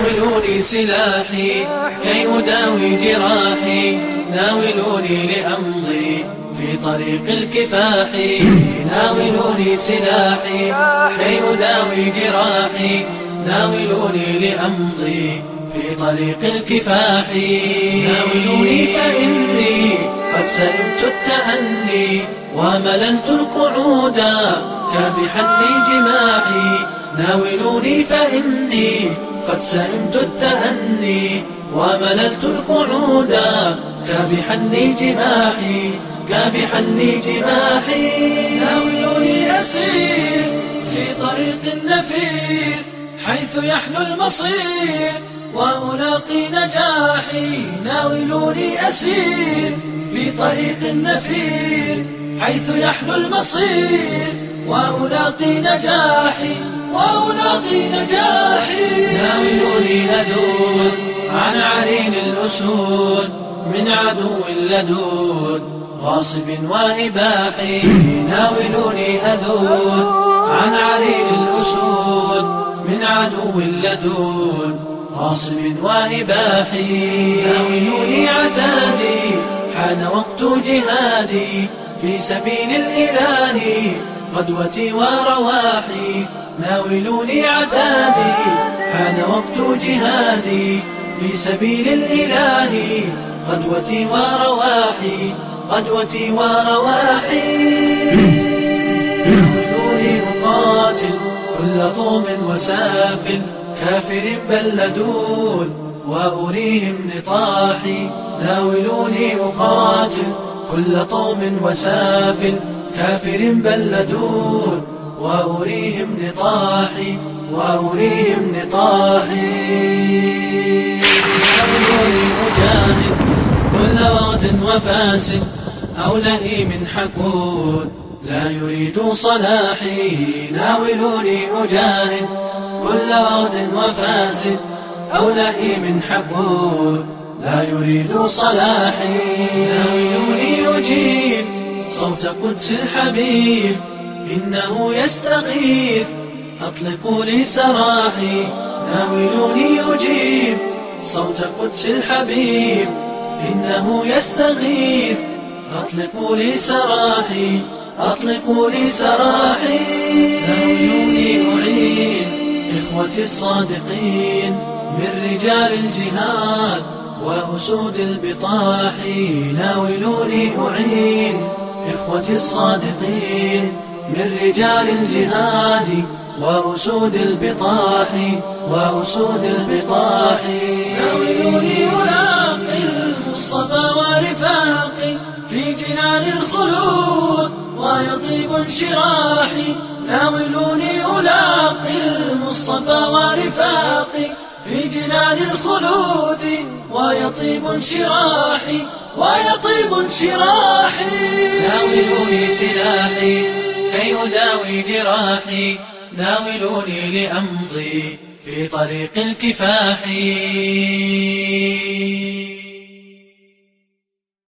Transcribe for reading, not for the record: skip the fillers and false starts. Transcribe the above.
ناولوني سلاحي كي أداوي جراحي، ناولوني لأمضي في طريق الكفاح. ناولوني سلاحي كي أداوي جراحي، ناولوني لأمضي في طريق الكفاح. ناولوني فإني قد سئمت التأني ومللت القعود كابحا لجماحي. ناولوني فإني قد سئمت التأني ومللت القعود كابحا لجماحي، كابحا لجماحي. ناولوني أسير في طريق النفير حيث يحلو المصير وألاقي نجاحي. ناولوني أسير في طريق النفير حيث يحلو المصير وألاقي نجاحي، وألاقي نجاحي. ناولوني أذود عن عرين الأسود من عدو لدود غاصب وإباح. ناولوني أذود عن عرين الأسود من عدو لدود غاصب وإباح. ناولوني عتادي حان وقت جهادي في سبيل الإله غدوتي ورواحي. ناولوني عتادي حان وقت جهادي في سبيل الإله غدوتي ورواحي، غدوتي ورواحي. ناولوني أقاتل كل طوم وسافل كافر بل لدود وأريهم نطاحي. ناولوني أقاتل كل طوم وسافل كافر بل لدود وأريهم نطاحي، وأريهم نطاحي. ناولوني أجاهد كل وغد وفاسد أو لئيم حقود لا يريد صلاحي. ناولوني أجاهد كل وغد وفاسد أو لئيم حقود لا يريد صلاحي. ناولوني أجيب صوت قدس الحبيب إنه يستغيث أطلقوا لي سراحي. ناولوني أجيب صوت قدس الحبيب إنه يستغيث أطلقوا لي سراحي، أطلقوا لي سراحي. ناولوني أعين إخوتي الصادقين من رجال الجهاد وأسود البطاح. ناولوني أعين إخوتي الصادقين من رجال الجهاد وأسود البطاح، وأسود البطاح. ناولوني ألاقي المصطفى ورفاقي في جنان الخلود ويطيب انشراحي. ناولوني ألاقي المصطفى ورفاقي في جنان الخلود ويطيب انشراحي، ويطيب انشراحي. ناولوني سلاحي كي أداوي جراحي، ناولوني لأمضي في طريق الكفاح.